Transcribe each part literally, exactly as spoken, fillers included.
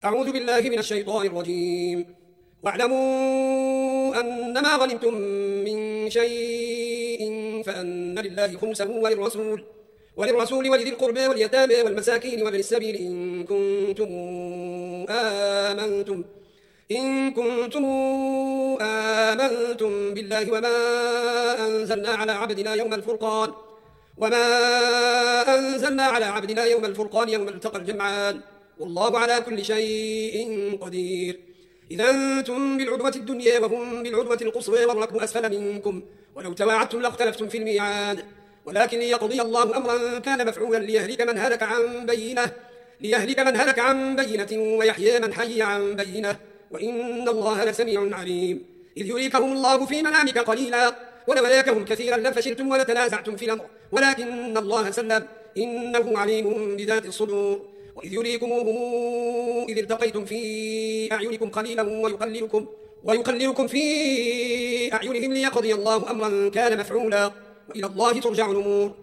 أعوذ بالله من الشيطان الرجيم. واعلموا أنما غنمتم من شيء فأن لله خمسه وللرسول وللرسول ولذي القربى واليتامى والمساكين وابن السبيل إن كنتم آمنتم إن كنتم آمنتم بالله وما أنزلنا على عبدنا يوم الفرقان وما أنزلنا على عبدنا يوم الفرقان يوم التقى الجمعان والله على كل شيء قدير. إذا أنتم بالعدوة الدنيا وهم بالعدوة القصوى والركب أسفل منكم ولو تواعدتم لاختلفتم في الميعاد ولكن ليقضي الله أمرا كان مفعولا ليهلك من هلك عن بينة ليهلك من هلك عن بينة ويحيى من حي عن بينة وإن الله لسميع عليم. إذ يريكهم الله في منامك قليلا ولولاكهم كثيرا لفشلتم ولتنازعتم في الأمر ولكن الله سلم إنه عليم بذات الصدور. وإذ يريكموهم إذ التقيتم في أعينكم قليلا ويقللكم, ويقللكم في أعينهم ليقضي الله أمرا كان مفعولا وإلى الله ترجع الأمور.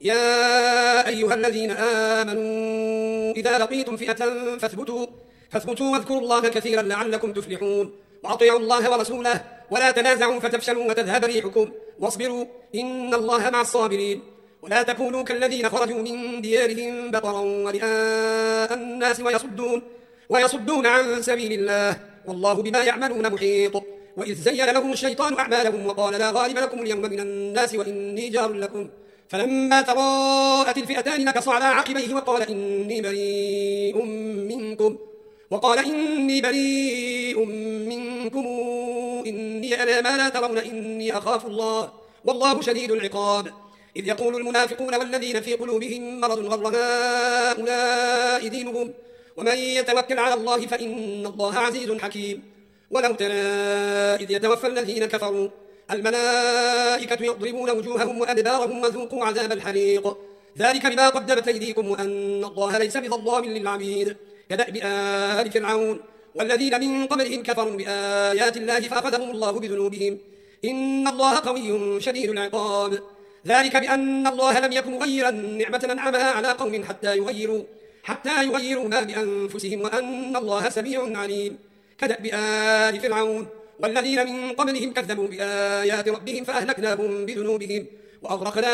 يا أيها الذين آمنوا إذا لقيتم فئة فاثبتوا فاثبتوا واذكروا الله كثيرا لعلكم تفلحون وأطيعوا الله ورسوله ولا تنازعوا فتفشلوا وتذهب ريحكم واصبروا إن الله مع الصابرين. ولا تكونوا كالذين خرجوا من ديارهم بطرا ورئاء الناس ويصدون, ويصدون عن سبيل الله والله بما يعملون محيط. وإذ زين لهم الشيطان أعمالهم وقال لا غالب لكم اليوم من الناس وإني جار لكم فلما تراءت الفئتان نكص على عقبيه وقال إني بريء منكم وقال إني بريء منكم إني أرى ما لا ترون إني أخاف الله والله شديد العقاب. إذ يقول المنافقون والذين في قلوبهم مرض غر هؤلاء دينهم ومن يتوكل على الله فإن الله عزيز حكيم. ولو ترى إذ يتوفى الذين كفروا الملائكة يضربون وجوههم وأدبارهم وذوقوا عذاب الحريق ذلك بما قدمت أيديكم وأن الله ليس بظلام للعبيد كدأب آل فرعون والذين من قبلهم كفروا بآيات الله فأخذهم الله بذنوبهم إن الله قوي شديد العقاب. ذلك بأن الله لم يكن مغيرا نعمة أنعمها على قوم حتى يغيروا حتى يغيروا ما بأنفسهم وأن الله سميع عليم كدأب آل فرعون والذين من قبلهم كذبوا بآيات ربهم فأهلكناهم بذنوبهم وأغرقنا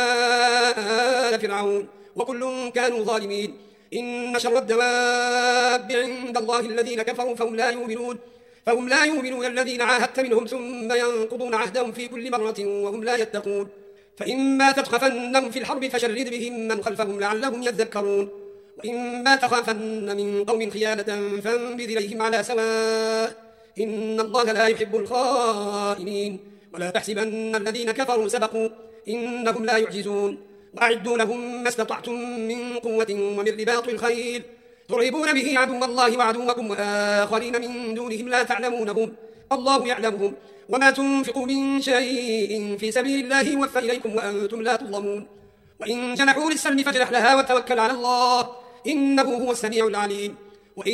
آل فرعون وكل كانوا ظالمين. إن شر الدواب عند الله الذين كفروا فهم لا يؤمنون فهم لا يؤمنون الذين عاهدت منهم ثم ينقضون عهدهم في كل مرة وهم لا يتقون. فإما تخافن في الحرب فشرد بهم من خلفهم لعلهم يذكرون وإما تخافن من قوم خيانة فانبذ إليهم على سواء إن الله لا يحب الخائنين. ولا تحسبن الذين كفروا سبقوا إنهم لا يعجزون وأعدوا لهم ما استطعتم من قوة ومن رباط الخيل ترهبون به عدو الله وعدوكم وآخرين من دونهم لا تعلمونهم الله يعلمهم وما تنفقوا من شيء في سبيل الله يوفى إليكم وأنتم لا تظلمون. وإن جنحوا للسلم فاجنح لها وتوكل على الله إنه هو السميع العليم. وإن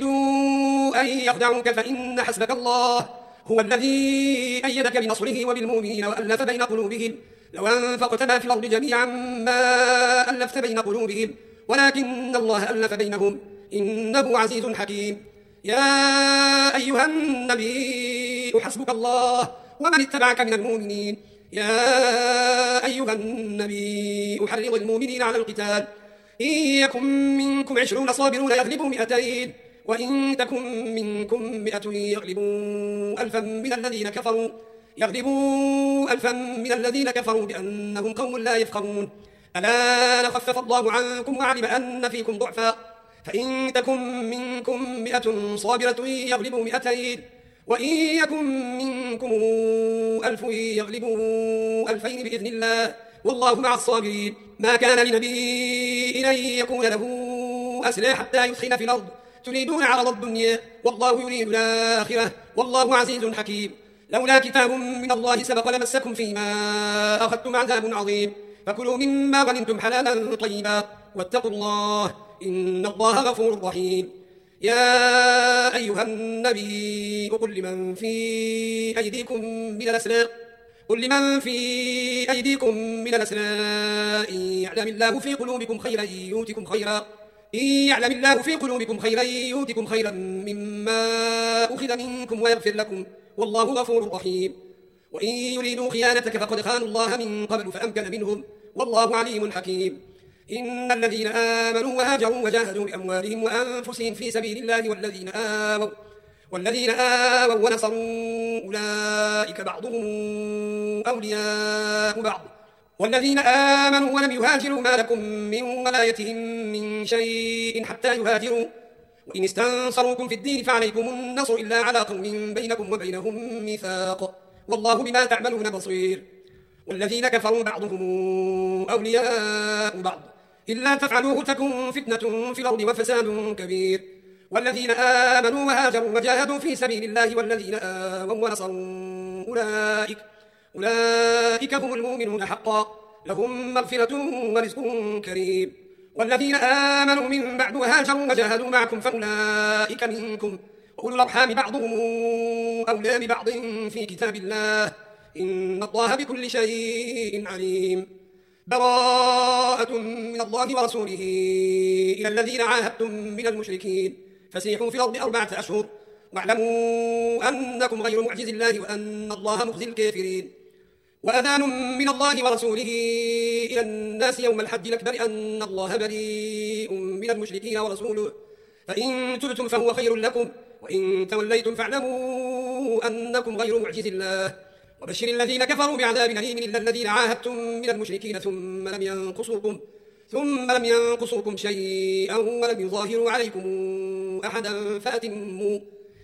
يريدوا أن يخدعوك فإن حسبك الله هو الذي أيدك بنصره وبالمؤمنين وألف بين قلوبهم لو أنفقت ما في الأرض جميعا ما ألفت بين قلوبهم ولكن الله ألف بينهم إنه عزيز حكيم. يا أيها النبي حسبك الله ومن اتبعك من المؤمنين يا أيها النبي أحرض المؤمنين على القتال إن يكن منكم عشرون صابرون يغلبوا مئتين وإن تكن منكم مئة يغلبوا ألفا من الذين كفروا يغلبوا ألفا من الذين كفروا بأنهم قوم لا يفقهون. ألا خفف الله عنكم وعلم أن فيكم ضعفا فإن تكن منكم مئة صابرة يغلبوا مئتين وإن يكن منكم ألف يغلبوا ألفين بإذن الله والله مع الصابرين. ما كان لنبي أن يكون له أسرى حتى يثخن في الأرض تريدون عرض الدنيا والله يريد الآخرة والله عزيز حكيم. لولا كتاب من الله سبق لمسكم فيما أخذتم عذاب عظيم فكلوا مما غنمتم حلالا طيبا واتقوا الله إن الله غفور رحيم. يا أيها النبي قل لمن في أيديكم من الأسرى قل لمن في أيديكم من الأسرى إن يعلم الله في قلوبكم خيرا يؤتكم خيرا إن يعلم الله في قلوبكم خيرا يؤتكم خيرا مما أخذ منكم ويغفر لكم والله غفور رحيم وإن يريدوا خيانتك فقد خانوا الله من قبل فأمكن منهم والله عليم حكيم إن الذين آمنوا وهاجروا وجاهدوا بأموالهم وأنفسهم في سبيل الله والذين آووا والذين آووا ونصروا أولئك بعضهم أولياء بعض والذين آمنوا ولم يهاجروا ما لكم من ولايتهم من شيء حتى يهاجروا وإن استنصروكم في الدين فعليكم النصر إلا على قوم بينكم وبينهم ميثاق والله بما تعملون بصير والذين كفروا بعضهم أولياء بعض إلا تفعلوه تكن فتنة في الأرض وفساد كبير والذين آمنوا وهاجروا وجاهدوا في سبيل الله والذين آووا ونصروا أولئك أولئك هم المؤمنون حقا لهم مغفرة ورزق كريم والذين آمنوا من بعد وهاجروا وجاهدوا معكم فأولئك منكم وأولو الأرحام بعضهم أولى ببعض في كتاب الله إن الله بكل شيء عليم براءة من الله ورسوله إلى الذين عاهدتم من المشركين فسيحوا في الأرض أربعة أشهر واعلموا أنكم غير معجز الله وأن الله مخزي الكافرين وأذان من الله ورسوله إلى الناس يوم الحج الأكبر أن الله بريء من المشركين ورسوله فإن تبتم فهو خير لكم وإن توليتم فاعلموا أنكم غير معجز الله وبشر الذين كفروا بعذاب أليم إلا الذين عاهدتم من المشركين ثم لم ينقصوكم ثم لم ينقصوكم شيئا ولم يظاهروا عليكم أحدا فأتموا,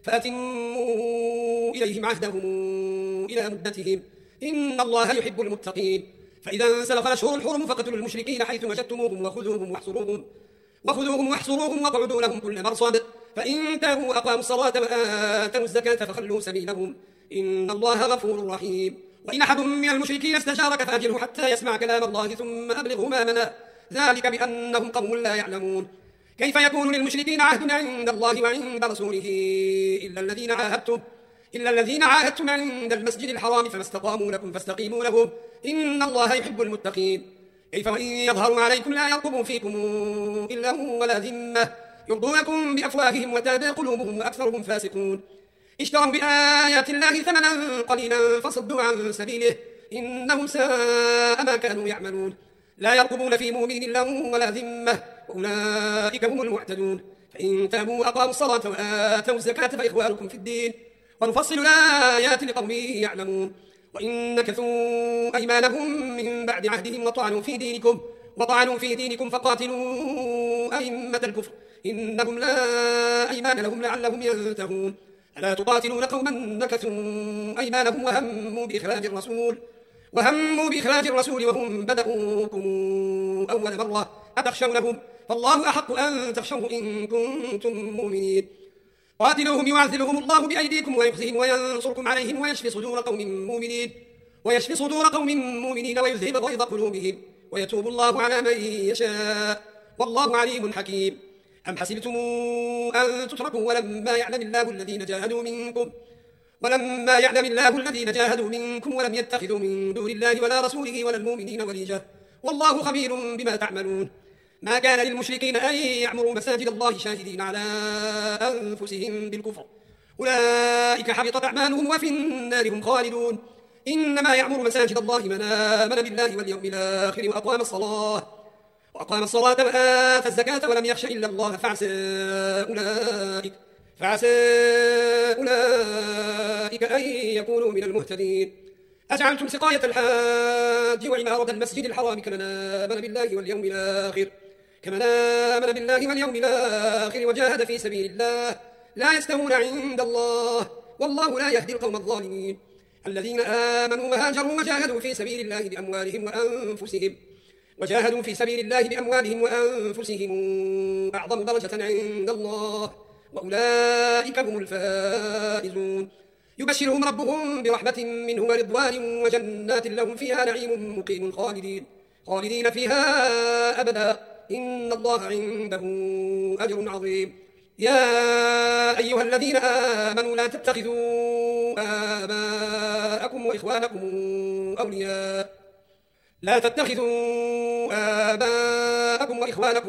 فأتموا إليهم عهدهم إلى مدتهم إن الله يحب المتقين فإذا انسلخ الأشهر الحرم فاقتلوا المشركين حيث وجدتموهم وخذوهم واحصروهم وخذوهم واحصروهم واقعدوا لهم كل مرصد فإن تابوا وأقاموا الصلاة وآتوا الزكاة فخلوا سبيلهم إن الله غفور رحيم وإن أحد من المشركين استجارك فأجره حتى يسمع كلام الله ثم أبلغه مامنا ذلك بأنهم قوم لا يعلمون كيف يكون للمشركين عهد عند الله وعند رسوله إلا الذين عاهدتم إلا الذين عاهدتم عند المسجد الحرام فما استقاموا لكم فاستقيموا لهم إن الله يحب المتقين كيف وإن يظهروا عليكم لا يرقبوا فيكم إلا ولا ذمة يرضونكم بأفواههم وتابع قلوبهم وأكثرهم فاسقون اشتروا بآيات الله ثمنا قليلا فصدوا عن سبيله إنهم ساء ما كانوا يعملون لا يرقبون في مؤمن إلا ولا ذمة وأولئك هم المعتدون فإن تابوا وأقاموا الصلاة وآتوا الزكاة فإخوانكم في الدين ونفصل الآيات لقوم يعلمون وإن نكثوا أيمانهم من بعد عهدهم وطعنوا في دينكم وطعنوا في دينكم فقاتلوا أئمة الكفر إنهم لا أيمان لهم لعلهم ينتهون ألا تقاتلون قوما نكثوا أيمانهم وهموا بإخراج الرسول وهموا بإخراج الرسول وهم بدأوكم أول مرة أتخشونهم فالله أحق أن تخشوه إن كنتم مؤمنين قاتلوهم يعذبهم الله بأيديكم ويخزيهم وينصركم عليهم ويشفي صدور قوم مؤمنين ويشفي صدور قوم مؤمنين ويذهب غيظ قلوبهم ويتوب الله على من يشاء والله عليم حكيم أم حسبتم أن تتركوا ولما يعلم الله الذين جاهدوا منكم ولما يعلم الله الذين جاهدوا منكم ولم يتخذوا من دون الله ولا رسوله ولا المؤمنين وليجة والله خبير بما تعملون ما كان للمشركين أن يعمروا مساجد الله شاهدين على أنفسهم بالكفر أولئك حبطت أعمالهم وفي النار هم خالدون إنما يعمر مساجد الله من آمن بالله واليوم الآخر وأقام الصلاة وأقام الصلاة وآتى الزكاة ولم يخش إلا الله فعسى أولئك فعسى أولئك أن يكونوا من المهتدين أجعلتم سقاية الحاج وعمارة المسجد الحرام كمن آمن بالله واليوم الآخر كمن آمن بالله واليوم الآخر وجاهد في سبيل الله لا يستوون عند الله والله لا يهدي القوم الظالمين الذين آمنوا وهاجروا وجاهدوا في سبيل الله بأموالهم وأنفسهم وجاهدوا في سبيل الله بأموالهم وأنفسهم أعظم درجة عند الله وأولئك هم الفائزون يبشرهم ربهم برحمة منه ورضوان وجنات لهم فيها نعيم مقيم خالدين خالدين فيها أبدا إن الله عنده أجر عظيم يا أيها الذين آمنوا لا تتخذوا آباءكم وإخوانكم أولياء لا تتخذوا آباءكم وإخوانكم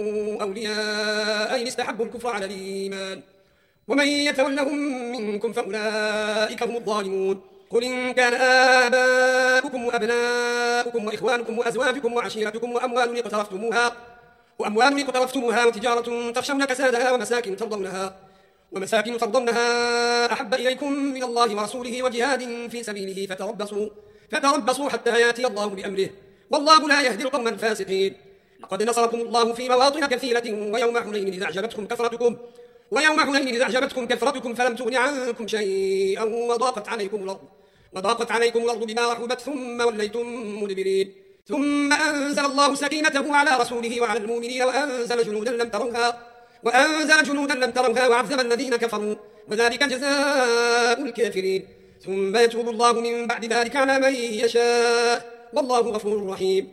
أولياء إن استحبوا الكفر على الإيمان ومن يتولهم منكم فأولئك هم الظالمون. قل إن كان آباؤكم وأبناؤكم وإخوانكم وأزواجكم وعشيرتكم وأموال اقترفتموها وأموال اقترفتموها وتجارة تخشون كسادها ومساكن ترضونها ومساكن ترضونها أحب إليكم من الله ورسوله وجهاد في سبيله فتربصوا فتربصوا حتى يأتي الله بأمره والله لا يهدي القوم الفاسقين. لقد نصركم الله في مواطن كثيرة ويوم حنين إذ أعجبتكم كثرتكم ويوم حنين إذ أعجبتكم كثرتكم فلم تغن عنكم شيئا وضاقت عليكم الأرض وضاقت عليكم الأرض بما رحبت ثم وليتم مدبرين. ثم أنزل الله سكينته على رسوله وعلى المؤمنين وأنزل جنودا لم تروها وأنزل جنودا لم تروها وعذب الذين كفروا وذلك جزاء الكافرين. ثم يتوب الله من بعد ذلك على من يشاء والله غفور رحيم.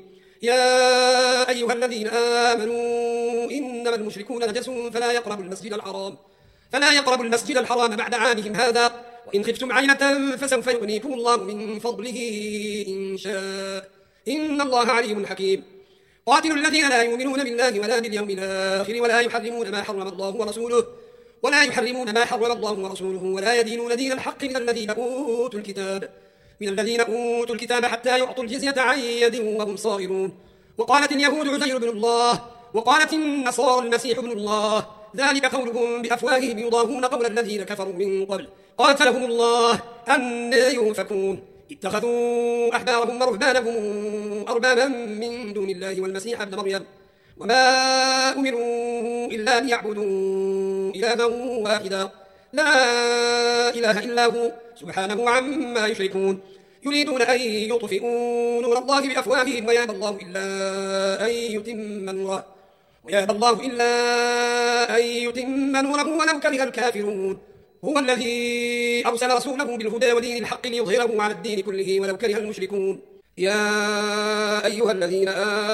يا أيها الذين آمنوا إنما المشركون نجس فلا يقربوا المسجد الحرام فلا يقربوا المسجد الحرام بعد عامهم هذا وإن خفتم عيلة فسوف يغنيكم الله من فضله إن شاء إن الله عليم حكيم. قاتلوا الذين لا يؤمنون بالله ولا باليوم الآخر ولا يحرمون ما حرم الله ورسوله ولا يحرمون ما حرم الله ورسوله ولا يدينون دين الحق من الذين أوتوا الكتاب من الذين أوتوا الكتاب حتى يعطوا الجزية عن يد وهم صاغرون. وقالت اليهود عزير بن الله وقالت النصارى المسيح ابن الله ذلك قولهم بأفواههم يضاهون قول الذين كفروا من قبل قاتلهم الله أنى يؤفكون. اتخذوا أحبارهم ورهبانهم أربابا من دون الله والمسيح ابن مريم وما أمروا إلا ليعبدوا إلها واحدا لا إله إلا هو سبحانه عما يشركون. يريدون أن يطفئوا نور الله بأفواههم ويابى الله إلا أن يتم نوره ويابى الله إلا أن يتم نوره ولو كره الكافرون. هو الذي أرسل رسوله بالهدى ودين الحق ليظهره على الدين كله ولو كره المشركون. يا أيها الذين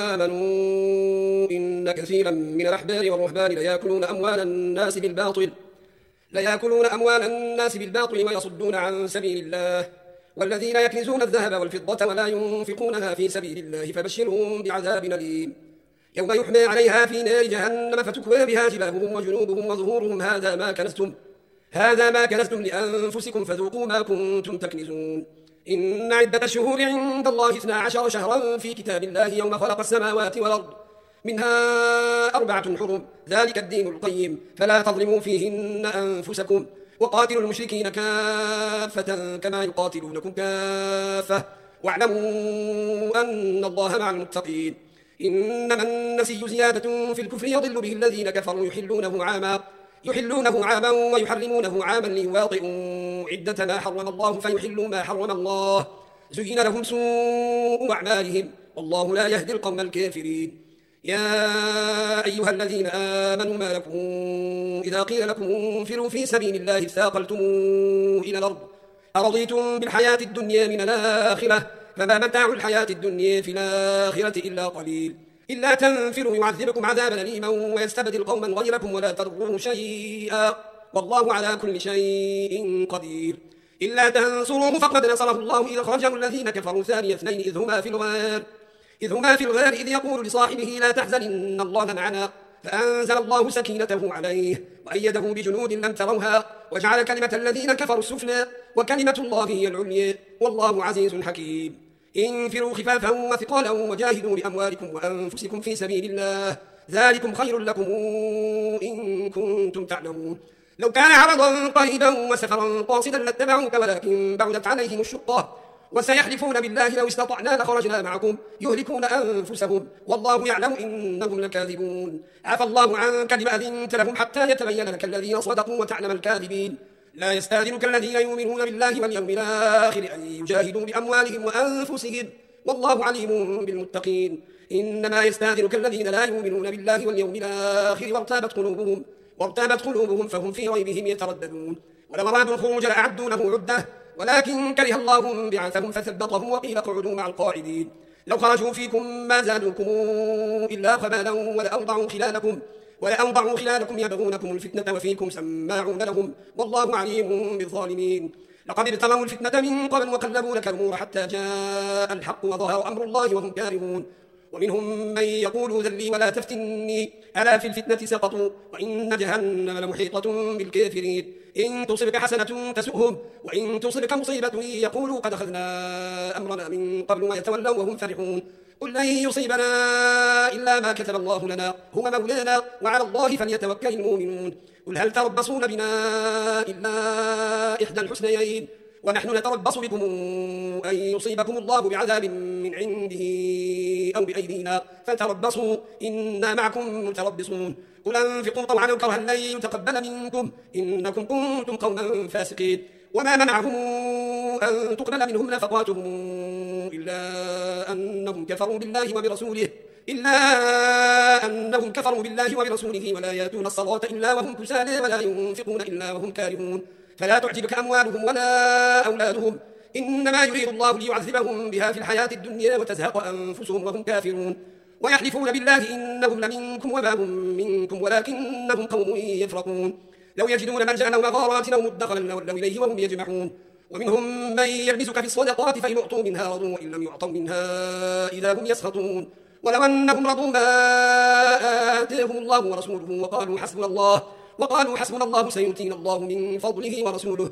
آمنوا إن كثيرا من الأحبار والرهبان ليأكلون أموال الناس بالباطل ليأكلون أموال الناس بالباطل ويصدون عن سبيل الله والذين يكنزون الذهب والفضة ولا ينفقونها في سبيل الله فبشرهم بعذاب أليم يوم يحمى عليها في نار جهنم فتكوى بها جباههم وجنوبهم وظهورهم هذا ما كنزتم هذا ما كنزتم لأنفسكم فذوقوا ما كنتم تكنزون. إن عدة الشهور عند الله اثنا عشر شهرا في كتاب الله يوم خلق السماوات والأرض منها أربعة حرم ذلك الدين القيم فلا تظلموا فيهن أنفسكم وقاتلوا المشركين كافة كما يقاتلونكم كافة واعلموا أن الله مع المتقين. إنما النسي زيادة في الكفر يضل به الذين كفروا يحلونه عاما يحلونه عاما ويحرمونه عاما ليواطئوا عدة ما حرم الله فيحلوا ما حرم الله زين لهم سوء أعمالهم والله لا يهدي القوم الكافرين. يا أيها الذين آمنوا ما لكم إذا قيل لكم انفروا في سبيل الله اثاقلتم إلى الأرض أرضيتم بالحياة الدنيا من الآخرة فما متاع الحياة الدنيا في الآخرة إلا قليل إلا تنفروا يعذبكم عذابا أليما ويستبدل قوما غيركم ولا تضروه شيئا والله على كل شيء قدير. إلا تنصروه فقد نصره الله إذ أخرجه الذين كفروا ثاني اثنين إذ هما في الغار إذ هما في الغار إذ يقول لصاحبه لا تحزن إن الله معنا فأنزل الله سكينته عليه وأيده بجنود لم تروها وجعل كلمة الذين كفروا السفلى وكلمة الله هي العليا والله عزيز حكيم. انفروا خفافا وثقالا وجاهدوا بأموالكم وأنفسكم في سبيل الله ذلكم خير لكم إن كنتم تعلمون. لو كان عرضا قريبا وسفرا قاصدا لاتبعوك ولكن بعدت عليهم الشقة وسيحلفون بالله لو استطعنا لخرجنا معكم يهلكون أنفسهم والله يعلم إنهم لكاذبون. عفى الله عنك لما أذنت لهم حتى يتبين لك الذين صدقوا وتعلم الكاذبين. لا يستأذنك الذين يؤمنون بالله واليوم الآخر أن يجاهدوا بأموالهم وأنفسهم والله عليم بالمتقين. إنما يستأذنك الذين لا يؤمنون بالله واليوم الآخر وارتابت قلوبهم وارتابت قلوبهم فهم في ريبهم يترددون. ولو أرادوا الخروج لأعدوا له عدة ولكن كره الله بعثهم فثبطهم وقيل اقعدوا مع القاعدين. لو خرجوا فيكم ما زادوكم إلا خبالا ولأوضعوا خلالكم ولأوضعوا خلالكم يبغونكم الفتنة وفيكم سماعون لهم والله عليم بالظالمين. لقد ابتغوا الفتنة من قبل وقلبوا لك الأمور حتى جاء الحق وظهر أمر الله وهم كارهون ومنهم من يقول ذلي ولا تفتني ألا في الفتنة سقطوا وإن جهنم لمحيطة بالكافرين إن تصبك حسنة تسؤهم وإن تصبك مصيبة يقولوا قد أخذنا أمرنا من قبل ويتولوا وهم فرحون قل لن يصيبنا إلا ما كتب الله لنا هو مولانا وعلى الله فليتوكل المؤمنون قل هل تربصون بنا إلا إحدى الحسنيين ونحن نتربص بكم أن يصيبكم الله بعذاب من عنده أو بأيدينا فتربصوا إنا معكم متربصون قل أنفقوا طوعا أو كرها لن يتقبل منكم إنكم كنتم قوما فاسقين وما منعهم أن تقبل منهم نفقاتهم إلا أنهم كفروا بالله وبرسوله إلا أنهم كفروا بالله وبرسوله ولا يأتون الصلاة إلا وهم كسالى ولا ينفقون إلا وهم كارهون فلا تعجبك أموالهم ولا أولادهم إنما يريد الله ليعذبهم بها في الحياة الدنيا وتزهق أنفسهم وهم كافرون ويحلفون بالله إنهم لمنكم وما هم منكم ولكنهم قوم يفرقون لو يجدون ملجأ أو مغارات أو مدخلا لولوا إليه وهم يجمحون ومنهم من يلبسك في الصدقات فإن أعطوا منها رضوا وإن لم يعطوا منها إذا هم يسخطون ولو أنهم رضوا ما آتاهم الله ورسوله وقالوا حسبنا الله وقالوا حسبنا الله سيؤتينا الله من فضله ورسوله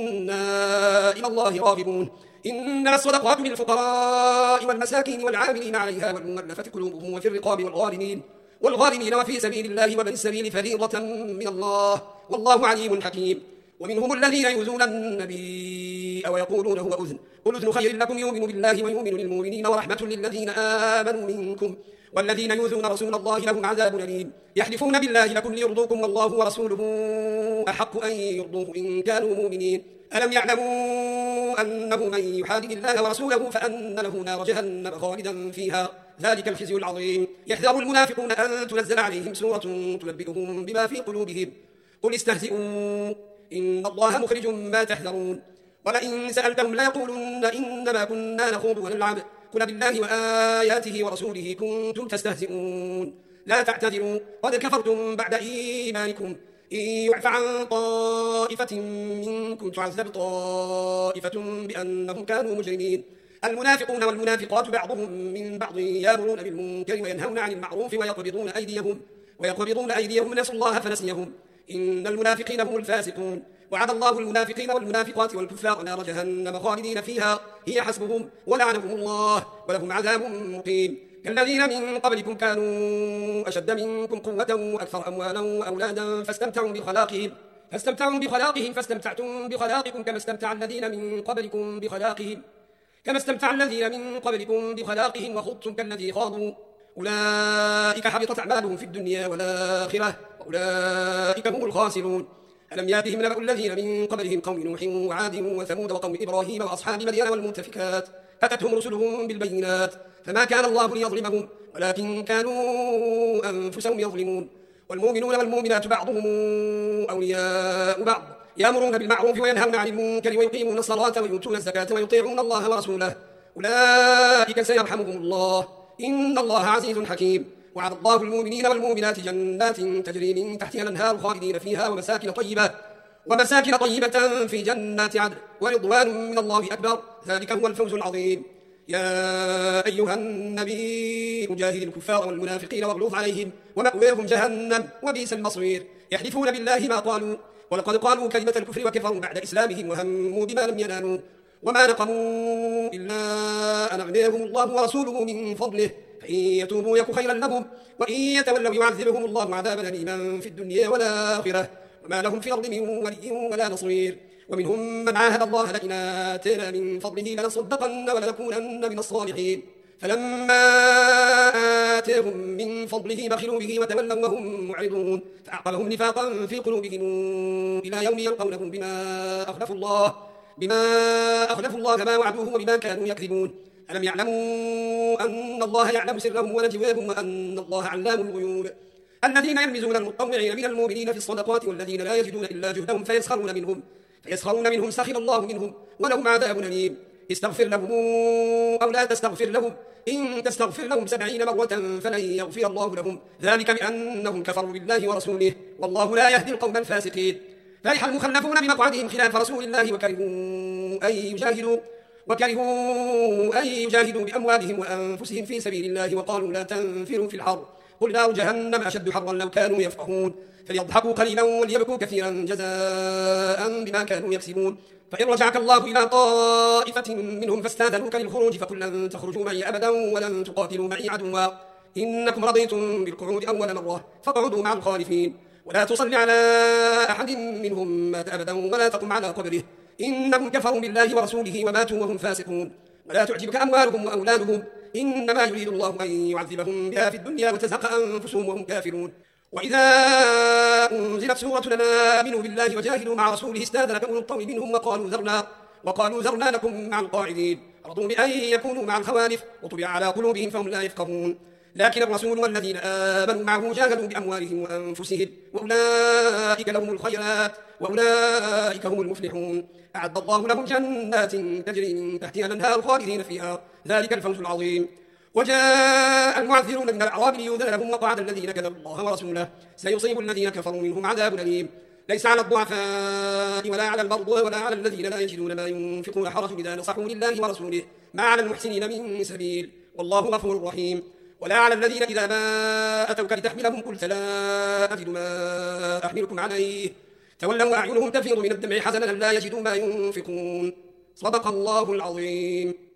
إنا إلى الله راغبون إنما الصدقات للفقراء والمساكين والعاملين عليها والمؤلفة قلوبهم وفي الرقاب والغارمين والغارمين وفي سبيل الله وابن السبيل فريضة من الله والله عليم حكيم ومنهم الذين يؤذون النبي ويقولون هو أذن قل أذن خير لكم يؤمن بالله ويؤمن للمؤمنين ورحمة للذين آمنوا منكم والذين يؤذون رسول الله لهم عذاب أليم يحلفون بالله لكم ليرضوكم والله ورسوله أحق أن يرضوه إن كانوا مؤمنين ألم يعلموا أنه من يحادد الله ورسوله فأن له نار جهنم خالدا فيها ذلك الخزي العظيم يحذر المنافقون أن تنزل عليهم سورة تنبئهم بما في قلوبهم قل استهزئوا إن الله مخرج ما تحذرون ولئن سألتهم ليقولن إنما كنا نخوض ونلعب قل بالله وآياته ورسوله كنتم تستهزئون لا تعتذروا قد كفرتم بعد إيمانكم إن يعف عن طائفة منكم تعذب طائفة بأنهم كانوا مجرمين المنافقون والمنافقات بعضهم من بعض يأمرون بالمنكر وينهون عن المعروف ويقبضون أيديهم ويقبضون أيديهم نسوا الله فنسيهم إن المنافقين هم الفاسقون وعد الله المنافقين والمنافقات والكفار نار جهنم خالدين فيها هي حسبهم ولعنهم الله ولهم عذاب مقيم كالذين من قبلكم كانوا أشد منكم قوة وأكثر أموالا وأولادا فاستمتعوا بخلاقهم فاستمتعوا بخلاقهم فاستمتعتم بخلاقكم كما استمتع الذين من قبلكم بخلاقهم كما استمتع الذين من قبلكم بخلاقهم وخضتم كالذي خاضوا أولئك حبطت أعمالهم في الدنيا والآخرة وأولئك هم الخاسرون ألم يأتهم نبأ الذين من قبلهم قوم نوح وعاد وثمود وقوم إبراهيم وأصحاب مدين والمؤتفكات أتتهم رسلهم بالبينات فما كان الله ليظلمهم ولكن كانوا أنفسهم يظلمون والمؤمنون والمؤمنات بعضهم أولياء بعض يأمرون بالمعروف وينهون عن المنكر ويقيمون الصلاة ويؤتون الزكاة ويطيعون الله ورسوله أولئك سيرحمهم الله إن الله عزيز حكيم وعد الله المؤمنين والمؤمنات جنات تجري من تحتها الأنهار خالدين فيها ومساكن طيبة ومساكن طيبة في جنات عدن ورضوان من الله أكبر ذلك هو الفوز العظيم يا أيها النبي جاهد الكفار والمنافقين واغلظ عليهم ومأواهم جهنم وبئس المصير يحلفون بالله ما قالوا ولقد قالوا كلمة الكفر وكفروا بعد إسلامهم وهموا بما لم ينالوا وما نقموا إلا أن أغناهم الله ورسوله من فضله فإن يتوبوا يك خيرا لهم وإن يتولوا يعذبهم الله عذابا أليما في الدنيا والآخرة وما لهم في الأرض من ولي ولا نصير ومنهم من عاهد الله لئن آتانا من فضله لنصدقن ولنكونن من الصالحين فلما آتاهم من فضله بخلوا به وتولوا وهم معرضون فأعقبهم نفاقا في قلوبهم إلى يوم يلقونهم بما أخلفوا الله بما أخلفوا الله ما وعدوه وبما كانوا يكذبون ألم يعلموا أن الله يعلم سرهم ونجواهم وأن الله علام الغيوب الذين يلمزون المطوعين من المؤمنين في الصدقات والذين لا يجدون إلا جهدهم فيسخرون منهم فيسخرون منهم سخر الله منهم ولهم عذاب أليم استغفر لهم أو لا تستغفر لهم إن تستغفر لهم سبعين مرة فلن يغفر الله لهم ذلك بأنهم كفروا بالله ورسوله والله لا يهدي القوم الفاسقين فرح المخلفون بمقعدهم خلاف رسول الله وكرهوا أن يجاهدوا وكرهوا أن يجاهدوا بأموالهم وأنفسهم في سبيل الله وقالوا لا تنفروا في الحر قل نار جهنم أشد حرا لو كانوا يفقهون فليضحكوا قليلا وليبكوا كثيرا جزاء بما كانوا يكسبون فإن رجعك الله إلى طائفة منهم فاستاذنوك للخروج فقل لن تخرجوا معي أبدا ولن تقاتلوا معي عدوا إنكم رضيتم بالقعود أول مرة فاقعدوا مع الخالفين ولا تصل على أحد منهم مات أبدا ولا تقم على قبره إنهم كفروا بالله ورسوله وماتوا وهم فاسقون ولا تعجبك أموالهم وأولادهم إنما يريد الله أن يعذبهم بها في الدنيا وتزهق أنفسهم وهم كافرون وإذا أنزلت سورة لنا آمنوا بالله وجاهدوا مع رسوله استاذنك أولو الطول منهم وقالوا ذرنا وقالوا ذرنا لكم مع القاعدين رضوا بأن يكونوا مع الخوالف وطبع على قلوبهم فهم لا يفقهون لكن الرسول والذين آمنوا معه جاهدوا بأموالهم وأنفسهم وأولئك لهم الخيرات وأولئك هم المفلحون أعد الله لهم جنات تجري من تحتها الأنهار خالدين فيها ذلك الفوز العظيم وجاء المعذرون من الأعراب ليؤذن لهم وقعد الذين كذبوا الله ورسوله سيصيب الذين كفروا منهم عذاب أليم ليس على الضعفاء ولا على المرضى ولا على الذين لا يجدون ما ينفقون حرج إذا نصحوا لله ورسوله ما على المحسنين من سبيل والله غفور رحيم ولا على الذين إذا ما أتوك لتحملهم قلت لا أجد ما أحملكم عليه تولوا أعينهم تفيض من الدمع حزنا لا يجدوا ما ينفقون صدق الله العظيم.